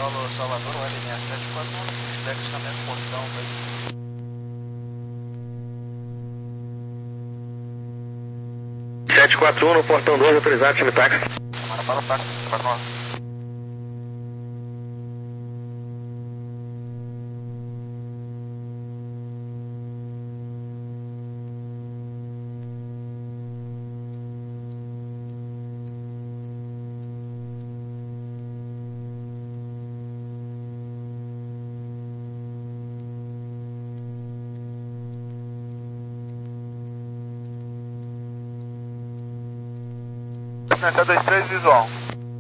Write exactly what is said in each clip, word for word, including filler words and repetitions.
Paulo, Salvador, o L N S sete quatro um, feedback estamento portão, sete quatro um no portão dois, autorizado, time táxi. Tomara para o táxi, para nós. sete dois três, visual.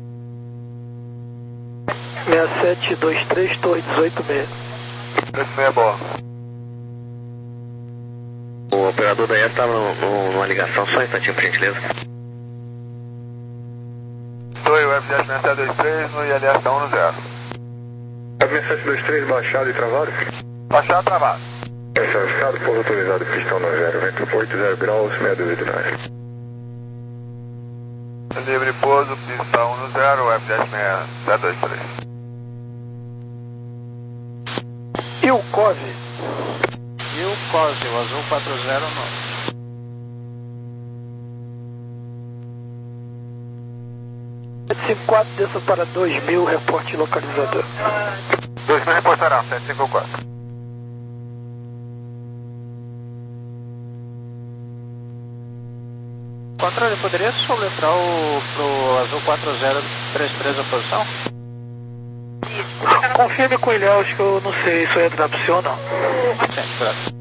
seis sete dois três, torre dezoito seis. dezoito seis, boa. O operador da I S estava numa ligação, só um instantinho, por gentileza. Oi, o F J seis sete dois três no I L S está um no zero. F sete dois três, baixado e travado? Baixado, travado. É cercado, pouso autorizado, pistão no zero, vento oito zero graus, meia dúzia de nós. Livre pouso, pistão no zero, F J seis sete dois três. E o C O V? E o C O V, o azul quatro zero nove. sete cinco quatro, desça para dois mil, reporte localizador. dois mil reportarão, sete cinco quatro. Controle, poderia soletrar o pro azul quatro zero três três a posição? Confirme com ele, acho que eu não sei se é da opção ou não. Sim, graças.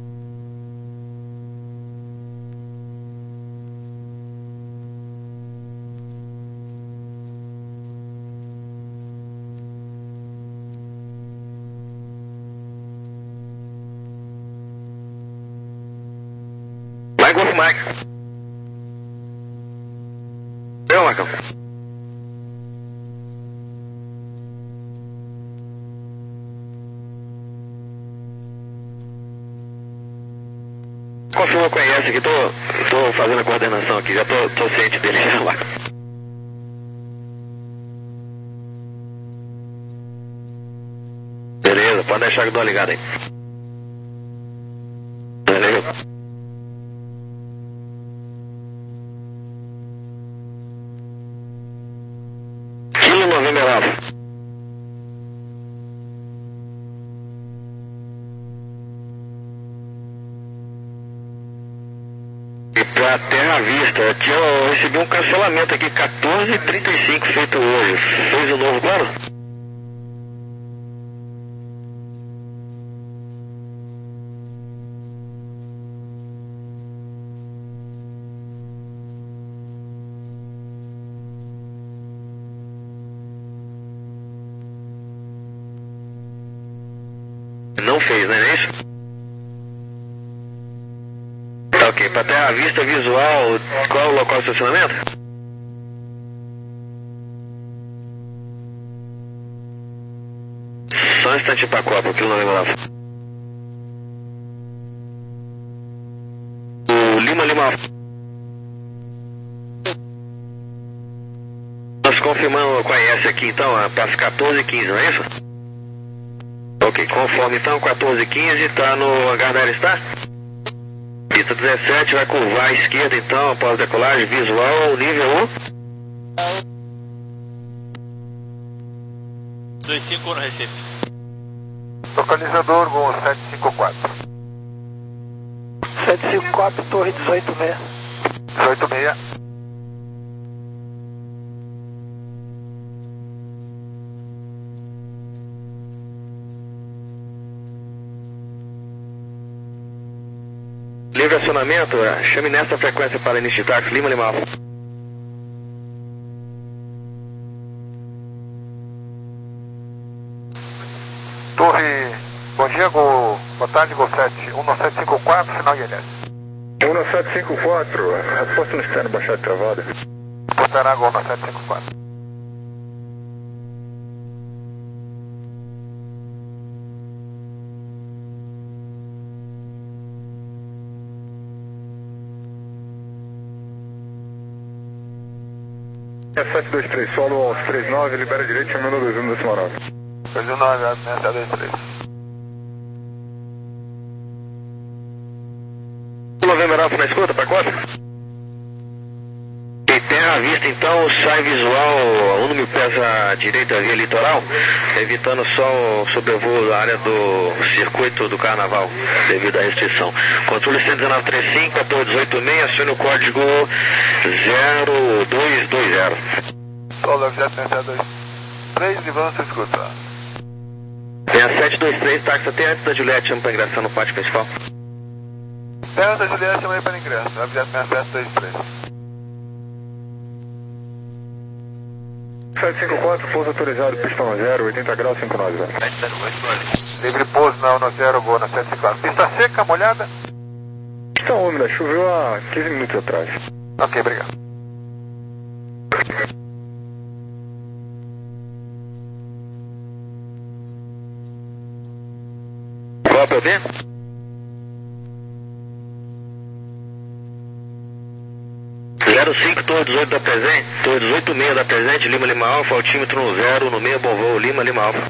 Vai, Golf Mike. Deu, Marcão. Confirma com a I S aqui, tô, tô fazendo a coordenação aqui, já tô, tô ciente dele já, Marcão. Beleza, pode deixar que eu dou uma ligada aí. Beleza. Kilo November Alpha. E pra Terra Vista, eu, tinha, eu recebi um cancelamento aqui, quatorze e trinta e cinco feito hoje. Fez o novo plano? Não fez, né? Não é isso? Tá ok. Pra Terra Vista visual, qual é o local de estacionamento? Só um instante pra Copa, aquilo não lembro lá. O Lima Lima. Nós confirmamos com a I S aqui então, para as quatorze e quinze, não é isso? Ok, conforme então, quatorze e quinze, tá no hangar da Aeristar? Pista dezessete, vai curvar à esquerda então, após decolagem, visual, nível um. dois cinco no Recife. Localizador com sete cinco quatro. sete cinco quatro, torre dezoito seis. dezoito seis. Livre acionamento, chame nessa frequência para início de táxi, Lima Lima Alfa. Torre, bom dia, Gol, boa tarde, Gol sete, um nove sete cinco quatro, final I L S. um nove sete cinco quatro, resposta no externo, baixada e travada. Portará Gol nove sete cinco quatro. sete dois três, solo aos três nove, libera direito, chamando dois um décimo nove. dois um nove, sete dois três. Novembro Alfa na escuta, para costa. E terra à vista, então, sai visual a um mil pés à direita, via litoral, evitando só o sobrevoo da área do circuito do carnaval, devido à restrição. Controle cento e dezenove trinta e cinco, quatorze dezoito seis, acione o código zero dois dois zero. Solo sete dois três e vamos para escuta. Tem a sete dois três, táxi até antes da Juliette, chama para ingressar no pátio principal. Perto da Juliette, chama aí para ingresso, objeto sete dois três. sete cinco quatro, pouso autorizado, pista no zero, oitenta graus, cinco nove zero. Livre pouso na um zero, boa na sete cinco quatro. Pista seca, molhada? Pista úmida, choveu há quinze minutos atrás. Ok, obrigado. Qual é o B? zero cinco, torre dezoito da presente, torre dezoito seis da presente, Lima Lima Alfa, altímetro no zero, no meio, bom voo, Lima Lima Alfa.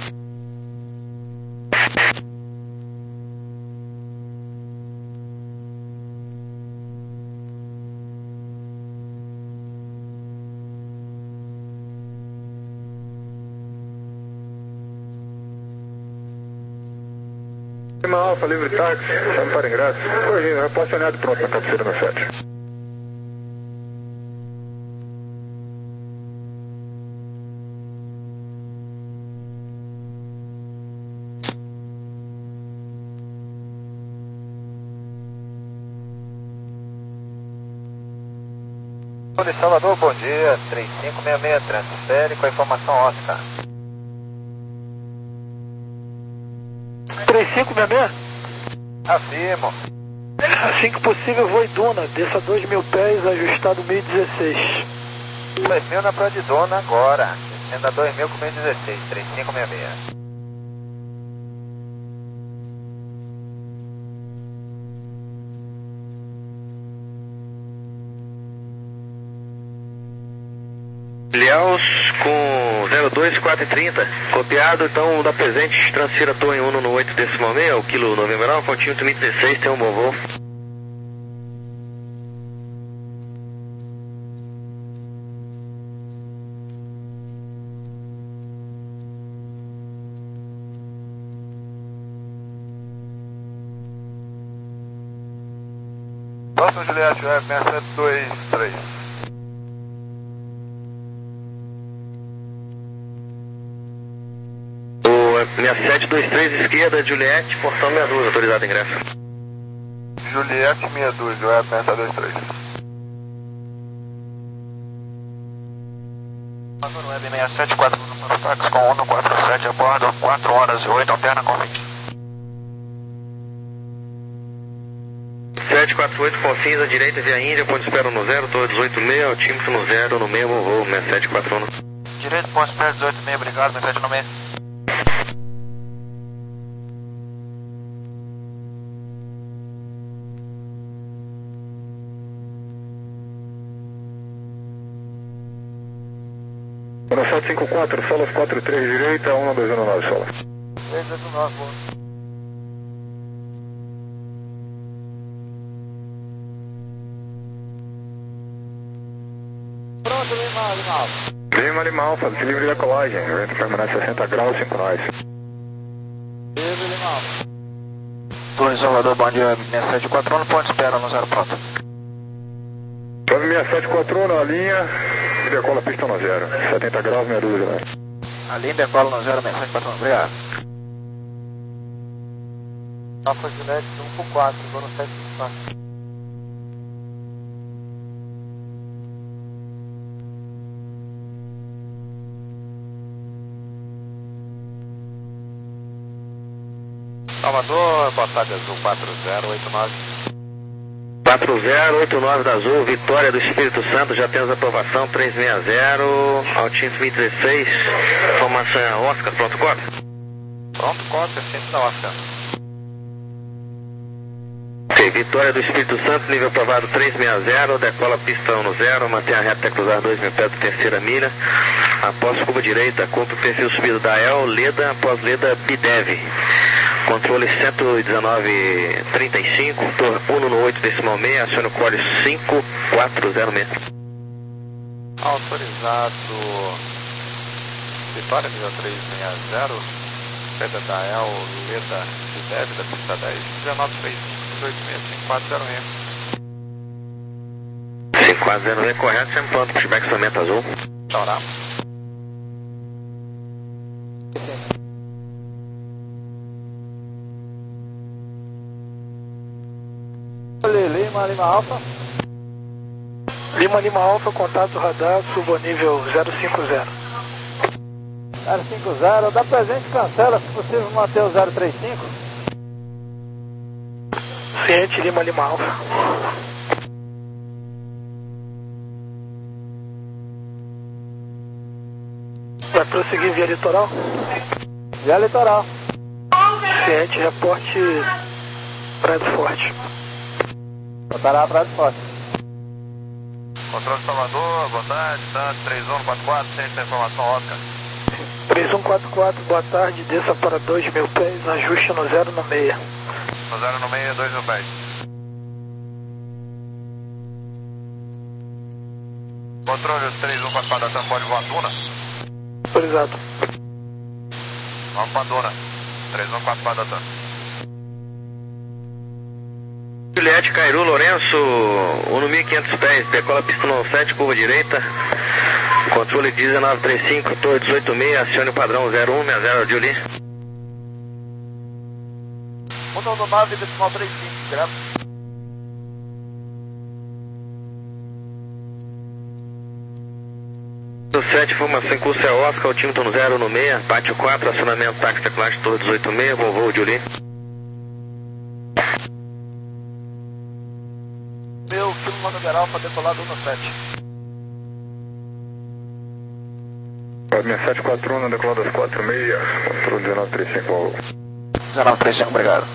Lima Alfa, livre táxi, chama para ingresso. Corrigindo, reposicionado pronto na cabeceira no sete. De Salvador, bom dia, três cinco seis seis, transfere com a informação Oscar. três cinco seis seis? Afirmo. Assim que possível, vou em Duna, desça dois mil pés, ajustado mil e dezesseis. dois mil na Praia de Dona agora, descendo a dois mil com mil e dezesseis, três cinco seis seis. Ilhéus com zero dois quatro trinta, copiado, então da presente, transfira a torre uno no oito decimal meio, o quilo Novembro Alfa, altímetro mil e dezesseis, tem um bom voo. Próximo Juliette, F seis sete dois três. Minha sete dois três esquerda, Juliette, portão sessenta e dois, autorizado ingresso. Juliette sessenta e dois, F seis dois três. Web seis sete quatro um para o táxi com um quatro sete a bordo, quatro horas e oito, alterna com vinte. sete quatro oito, Confins, à direita, via Índia, ponto de espera no zero, torre dezoito seis, altímetro no zero, no mesmo voo, seis sete quatro um. Direito, ponto de espera dezoito seis, obrigado, seis sete no meio. No sete cinco quatro, solas quatro três direita, um dois um nove, sola. três dois um nove, boa. Pronto, Lima, Lima Alfa. Lima Lima Alfa, livre da colagem, vento permanece sessenta graus, cinco nós. Livre, Lima Alfa. Torre Salvador, bom dia, seis sete quatro um, ponto de espera no zero, pronto. Sobe seis sete quatro um na linha e decola a pista no zero, setenta graus, meia dúzia, né? A linha decola no zero, seis sete quatro um, obrigado. Alfa Juliette um por quatro, vou no sete cinco quatro. Salvador, boa tarde, Azul quatro zero oito nove. quatro zero oito nove da Azul, Vitória do Espírito Santo, já temos aprovação, três seis zero, altímetro mil e dezesseis, informação é Oscar, pronto, cópia? Pronto, cópia, sempre da Oscar. Ok, Ok, Vitória do Espírito Santo, nível aprovado trezentos e sessenta, decola pistão no zero, mantém a reta até cruzar dois mil pés da terceira milha. Após curva direita, cumpre o perfil subido da E L, Leda, após Leda, Bidev. Controle cento e dezenove trinta e cinco, Uno no oito decimal seis, acione o core cinco quatro zero seis. Autorizado Vitória, nível trezentos e sessenta, Leda da E L, Leda Bidev da pista dez, dezenove trinta e cinco, oito seis cinco quatro zero seis. cinco quatro zero seis, correto, sempre pronto, pushback somente azul. Tchau. Lima, Lima Alfa. Lima, Lima Alfa, contato radar, suba nível zero cinco zero. zero cinco zero, dá presente, cancela, se possível manter o zero três cinco. Ciente, Lima, Lima Alfa. Vai prosseguir via litoral? Via litoral. Ciente, reporte Praia do Forte. Botará a Praia do Forte. Controle de Salvador, boa tarde, tá? três um quatro quatro, centro de informação, Oscar. três um quatro quatro, boa tarde, desça para dois mil pés, ajuste no zero no meia. No zero no meia, dois mil pés. Controle três um quatro quatro, da pode voar Duna? Autorizado. Vamos para Duna. três um quatro quatro, da Juliette, Cairu, Lourenço, Uno mil e quinhentos pés, decola pista no sete, curva direita. Controle dezenove trinta e cinco, torre dezoito seis, acione o padrão zero um seis zero, Julie. Uno no nove decimal trinta e cinco, direto. No sete, formação em curso é Oscar, altímetro no zero no seis, pátio quatro, acionamento táxi teclagem torre dezoito seis, Volvo, Julie. Meu quilo numeral Alfa decolado no sete. Minha sete quatro um, decolado às quatro e meia, controle dezenove trinta e cinco, Volvo. dezenove trinta e cinco, obrigado.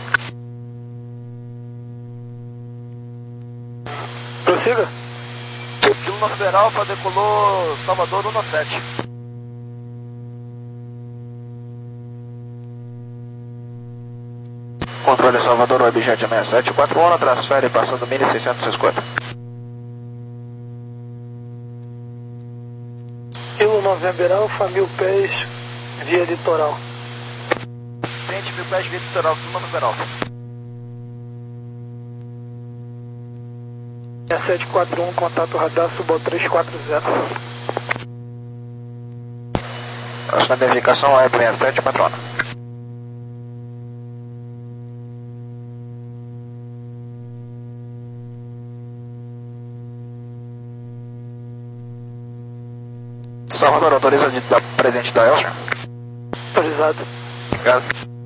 Prossiga. O quilo numeral Alfa decolou Salvador no sete. Controle Salvador, Webjet seis sete quatro um, transfere passando mil e seiscentos e cinquenta. Kilo November Alfa, mil pés, via litoral. vinte mil pés via litoral, quilo numeral Alfa. seis sete quatro um, contato radar, suba três quatro zero. A sua identificação é seis sete quatro um. Salvador, autoriza de dar presente da Elsa? Autorizado. Obrigado.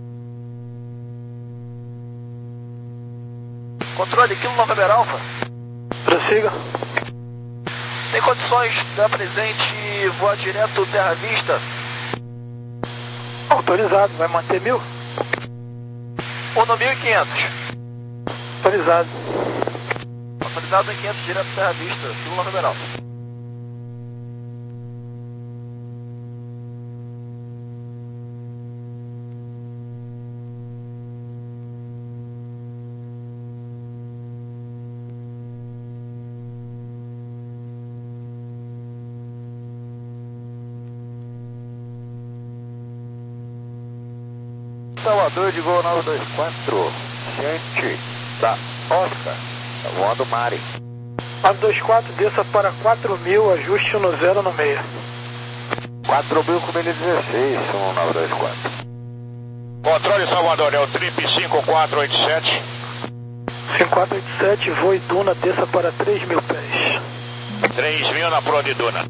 Controle, quilo numeral Alfa. Prossiga. Tem condições de dar presente e voar direto Terra Vista? Autorizado, vai manter mil? Uno mil e quinhentos. Autorizado. Autorizado em quinhentos direto Terra Vista, quilo numeral Alfa. Salvador de Gol nove dois quatro, ciente da Oscar, tá voando Mari. nove dois quatro, desça para quatro mil, ajuste no zero no meia. quatro mil com milha dezesseis, um nove dois quatro. Controle Salvador, é o trip cinco quatro oito sete. cinco quatro oito sete, voe Duna, desça para três mil pés. três mil na Pro de Duna.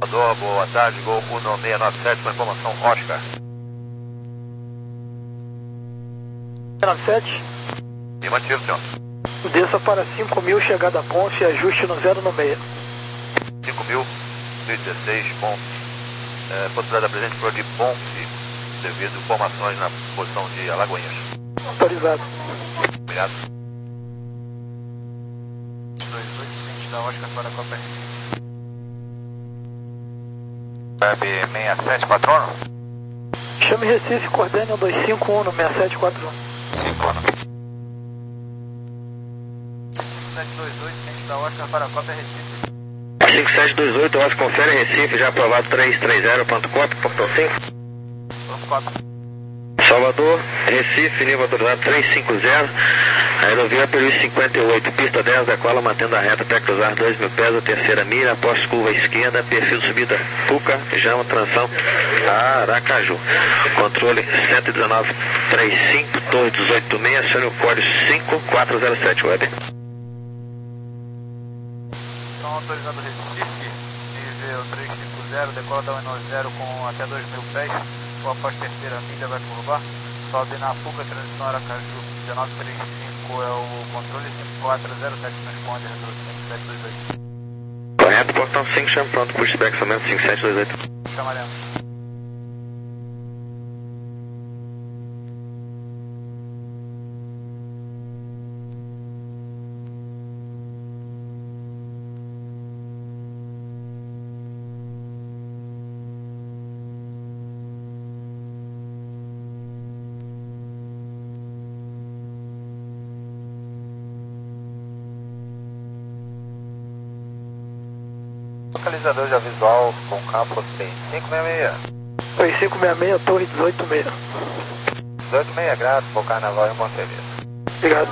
Boa tarde, Gol um seis nove sete com informação Oscar. nove sete. Afirmativo, senhor. Desça para cinco mil, chegada a Ponce e ajuste no zero no meio. cinco mil, dezesseis, Ponce. É, possibilidade da presente por de Ponce, devido a informações na posição de Alagoinhas. Autorizado. Obrigado. dois oito, ciente da Oscar para a Copa Recife. Web seis sete, patrono? Chame Recife, coordene um dois cinco um no seis sete quatro um. cinco ano. sete dois oito, ciente da Oscar para a Copa Recife. cinco sete dois oito, Oscar confere Recife, já aprovado três três zero, ponto cop, portão cinco. Ponto cop. Salvador, Recife, nível autorizado três cinco zero, aerovia Peruíbe cinquenta e oito, pista dez, decola mantendo a reta até cruzar dois mil pés, a terceira mira, após curva esquerda, perfil de subida Fuca, Jama, tranção Aracaju. Controle cento e dezenove, trinta e cinco, torre dezoito seis, acione o código cinco quatro zero sete, web. Então autorizado Recife, nível três cinco zero, decola da um nove zero com até dois mil pés. Após terceira milha vai curvar, sobe na Fuca, transição Aracaju, dezenove trinta e cinco é o controle, cinco quatro zero sete responde, reduzo cinco sete dois oito. Correto, portão cinco, chama pronto, pushback somente cinco sete dois oito. Chamaremos. Localizador já visual com campo três cinco seis seis. três cinco seis seis, torre dezoito seis. dezoito seis graus, por carnaval em Montevideo. Obrigado.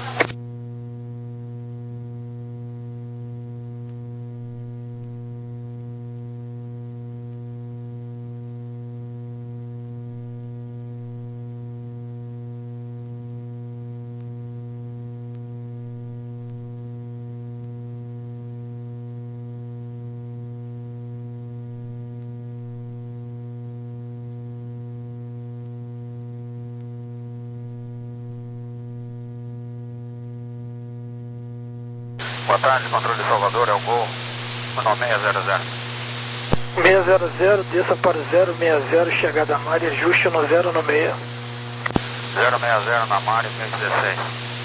Boa tarde, controle de Salvador, é o Gol um seis zero zero. seis zero zero, desça para zero seis zero, chegada a Mari, ajuste no zero no meio. zero seis zero na Mari, seis dezesseis.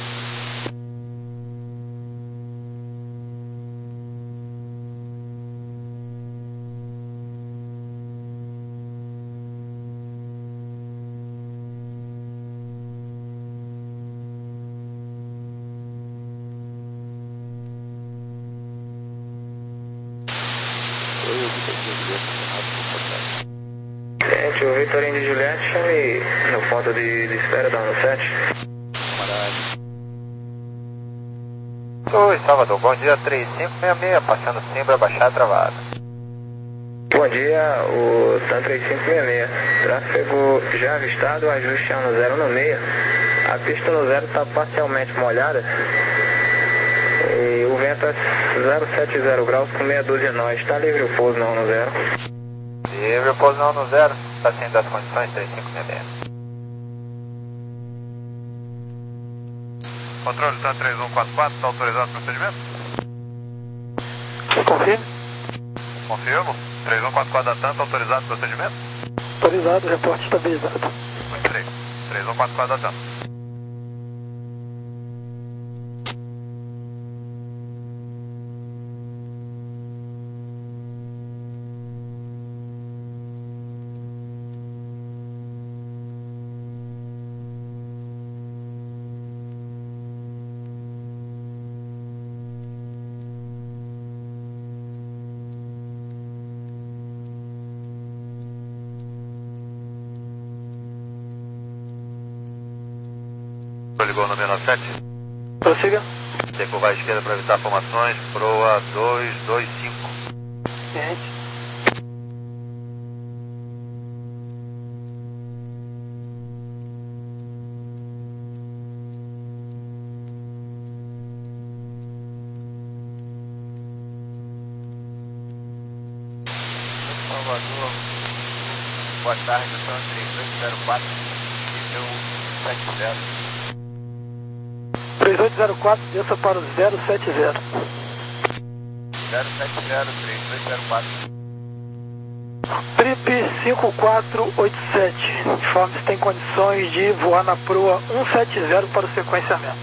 Gente, o Vitorino de Juliette, chame no ponto de, de espera da um sete. Oi, Salvador, bom dia, três cinco seis seis, passando Simbra, baixada travada. Bom dia, o Sun três cinco seis seis, tráfego já avistado, ajuste no zero no meio. A pista no zero está parcialmente molhada e o vento é zero vírgula setenta graus com meia dúzia de nós. Está livre o pouso não no zero? Livre o pouso não no zero, está sendo das condições três cinco seis seis. Controle Tan três um quatro quatro, está autorizado o procedimento? Confirme. Confirmo. três um quatro quatro da TAM, está autorizado o procedimento? Autorizado, reporte estabilizado. Muito bem. três um quatro quatro da TAM. Ligou no número nove sete. Prossiga. Decurvar à esquerda para evitar formações. Proa dois dois cinco. Ciente. Salvador, boa tarde, eu sou três oito zero quatro, nível sete zero. três oito zero quatro, desça para o zero sete zero. zero sete zero, três oito zero quatro. Trip cinco quatro oito sete, informe se tem condições de voar na proa cento e setenta para o sequenciamento.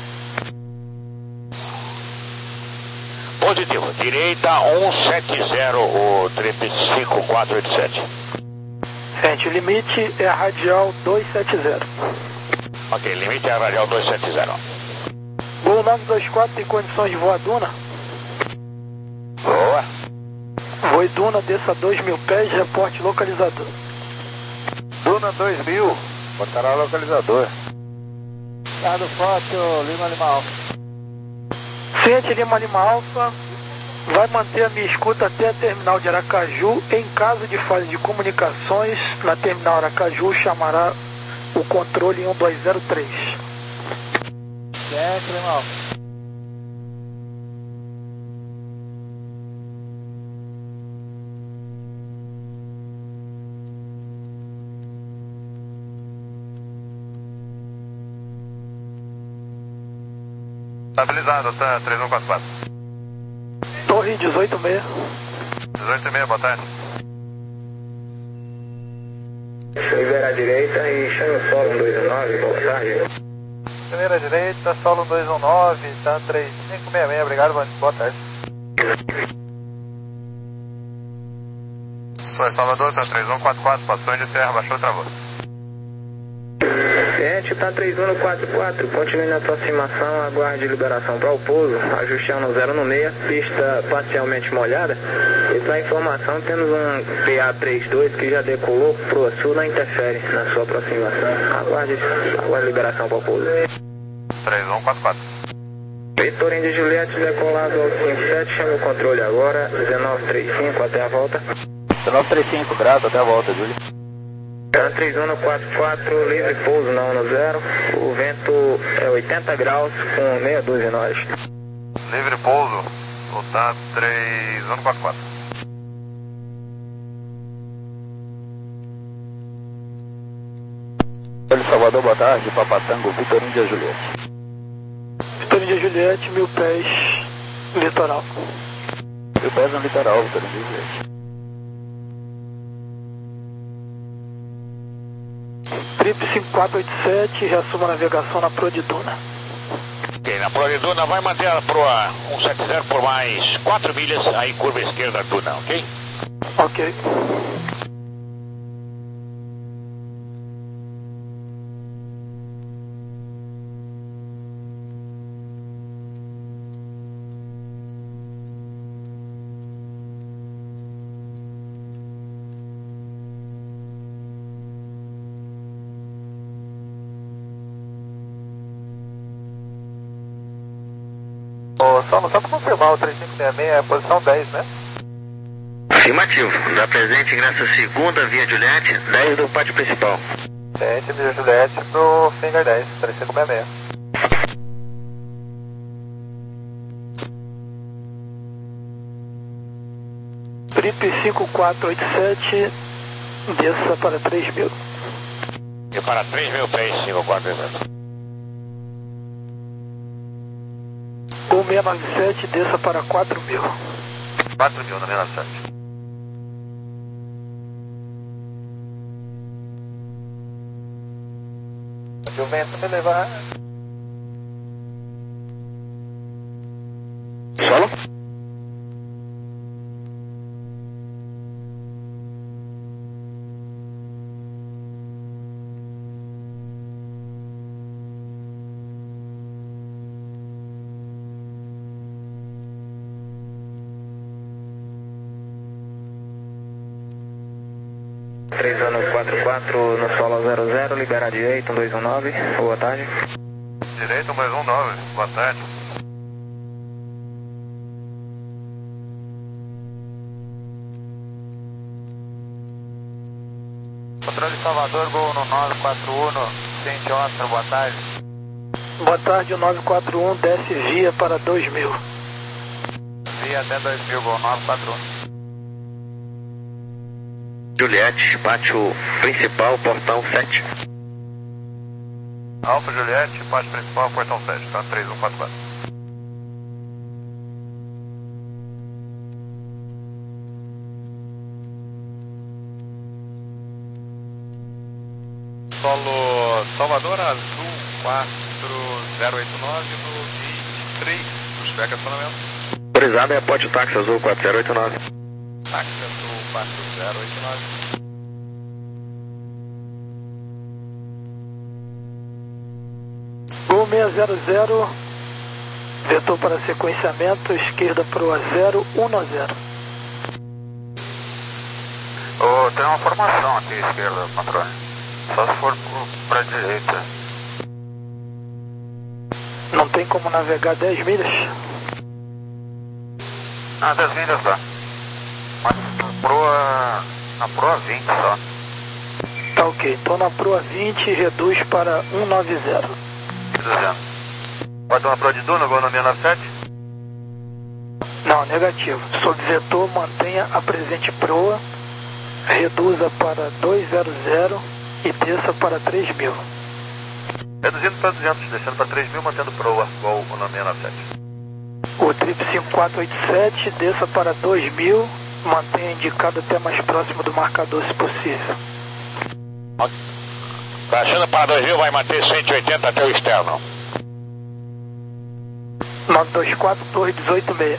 Positivo, direita cento e setenta, o Trip cinco quatro oito sete. Gente, o limite é a radial duzentos e setenta. Ok, limite é a radial duzentos e setenta. Gol nove dois quatro tem condições de voar Duna? Boa. Voe Duna, desça dois mil pés, reporte localizador. Duna dois mil, botará localizador. Ricardo Fótil, Lima Lima Alfa. Ciente Lima Lima Alfa, vai manter a minha escuta até a terminal de Aracaju. Em caso de falha de comunicações, na terminal Aracaju chamará o controle um dois zero três. Ciente Lima Alfa. Estabilizado, tá três um quatro quatro. Torre dezoito seis. dezoito e meia, boa tarde. Libera à direita e chame o solo um dois um nove, boa tarde. Primeira direita, solo dois um nove, tá três cinco seis seis, obrigado, boa tarde. Foi Salvador, tá três um quatro quatro, passou de serra, baixou, travou. Ciente, tá três um quatro quatro, continue na aproximação, aguarde liberação para o pouso, ajustando zero no meio, pista parcialmente molhada. E para informação, temos um P A trinta e dois que já decolou pro sul, não interfere na sua aproximação. Aguarde, aguarde liberação para o pouso. três um quatro quatro. Vitor de Juliette, decolado ao cinco sete, chama o controle agora, dezenove trinta e cinco, até a volta. dezenove trinta e cinco, grato, até a volta, Júlio. três um quatro quatro, livre pouso na um zero, o vento é oitenta graus com meia dúzia nós. Livre pouso, voltar três um quatro quatro. Salvador, boa tarde, Papatango, Vitor Índia Juliette. Vitor Índia Juliette, mil pés, litoral. Mil pés no litoral, Vitor Índia Juliette. Trip cinco quatro oito sete, reassuma a navegação na proa de Duna. Ok, na proa de Duna vai manter a proa cento e setenta por mais quatro milhas, aí curva esquerda Duna, ok? Ok. Só, só para confirmar, o três cinco seis seis é a posição dez, né? Afirmativo. Da presente ingressa segunda via Juliette, dez do pátio principal. Ciente via Juliette pro Finger dez, três cinco seis seis. Trip cinco quatro oito sete, desça para três mil. E para três mil pés, cinco quatro oito sete. Gol seiscentos e noventa e sete, desça para quatro mil. quatro mil, noventa e sete. O vento me levar. Solo? três um quatro quatro no solo zero zero, libera a direita, um dois um nove, boa tarde. Direito, um dois um nove, boa tarde. Controle Salvador, gol no nove quatro um, Ciente Oscar, boa tarde. Boa tarde, o nove quatro um desce via para dois mil. Via até dois mil, gol nove quatro um. Juliette, pátio principal, portão sete. Alfa Juliette, pátio principal, portão sete, tá? três um quatro quatro. Solo Salvador Azul quatro zero oito nove no vinte e três, justifica acionamento. Autorizado é Pote Táxi Azul quatro zero oito nove. Táxi Azul quatro zero oito nove. Gol seis zero zero, vetor para sequenciamento, esquerda proa zero um zero. Oh, tem uma formação aqui à esquerda, controle. Só se for para a direita. Não tem como navegar dez milhas? Ah, dez milhas dá. Mas na proa, na proa vinte só. Tá ok, então na proa vinte reduz para cento e noventa. Reduzindo. Pode dar uma proa de Duna, igual no seis nove sete? Não, negativo. Sob vetor, mantenha a presente proa, reduza para duzentos e desça para três mil. Reduzindo para duzentos, descendo para três mil, mantendo proa, igual o no seis nove sete. O trip cinco quatro oito sete, desça para dois mil, mantenha indicado até mais próximo do marcador se possível. Baixando para dois mil, vai manter cento e oitenta até o externo. nove dois quatro, torre dezoito seis.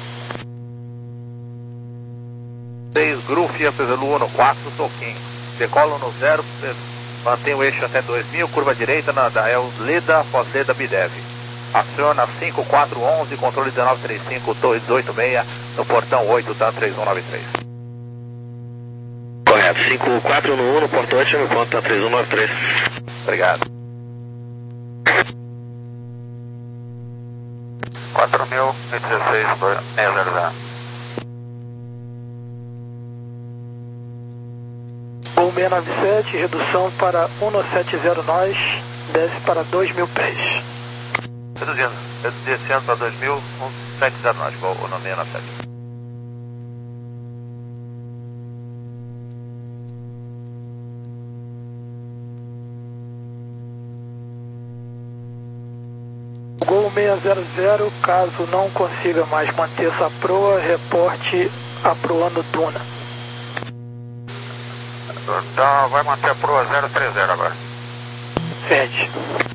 seis Grufia, Peselu no quatro, Toquinho. Decola no zero, mantém o eixo até dois mil, curva direita na Dael Leda, pós-Leda Bidev. Aciona cinco quatro um um, controle dezenove trinta e cinco, torre dezoito seis, no portão oito, tá três um nove três. Correto, cinco quatro um um no portão oito, chama ponto, tá três um nove três. Obrigado. quatro mil e dezesseis, seis zero zero. Gol seis nove sete, redução para cento e setenta nós, desce para dois mil pés. Reduzindo, descendo para dois mil, cento e setenta nós, igual o no seis nove sete. Gol seis zero zero, caso não consiga mais manter essa proa, reporte aproando Duna. Então vai manter a proa zero três zero agora. Fede.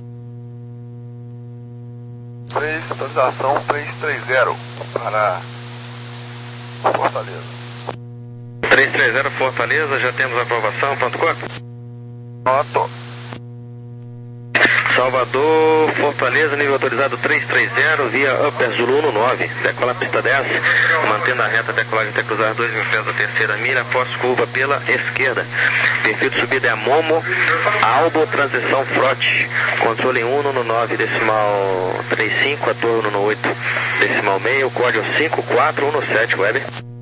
três, atualização três três zero para Fortaleza. três três zero Fortaleza, já temos aprovação, pronto corpo? Pronto. Salvador, Fortaleza, nível autorizado três três zero, via Upper Zulu nove, decola pista dez, mantendo a reta, decolagem até cruzar dois mil pés da terceira milha, após curva pela esquerda. Perfil de subida é Momo, Albo, transição Frote, controle um no nove, decimal trinta e cinco, atorno no oito, decimal meio, código cinco quatro um sete, Weber.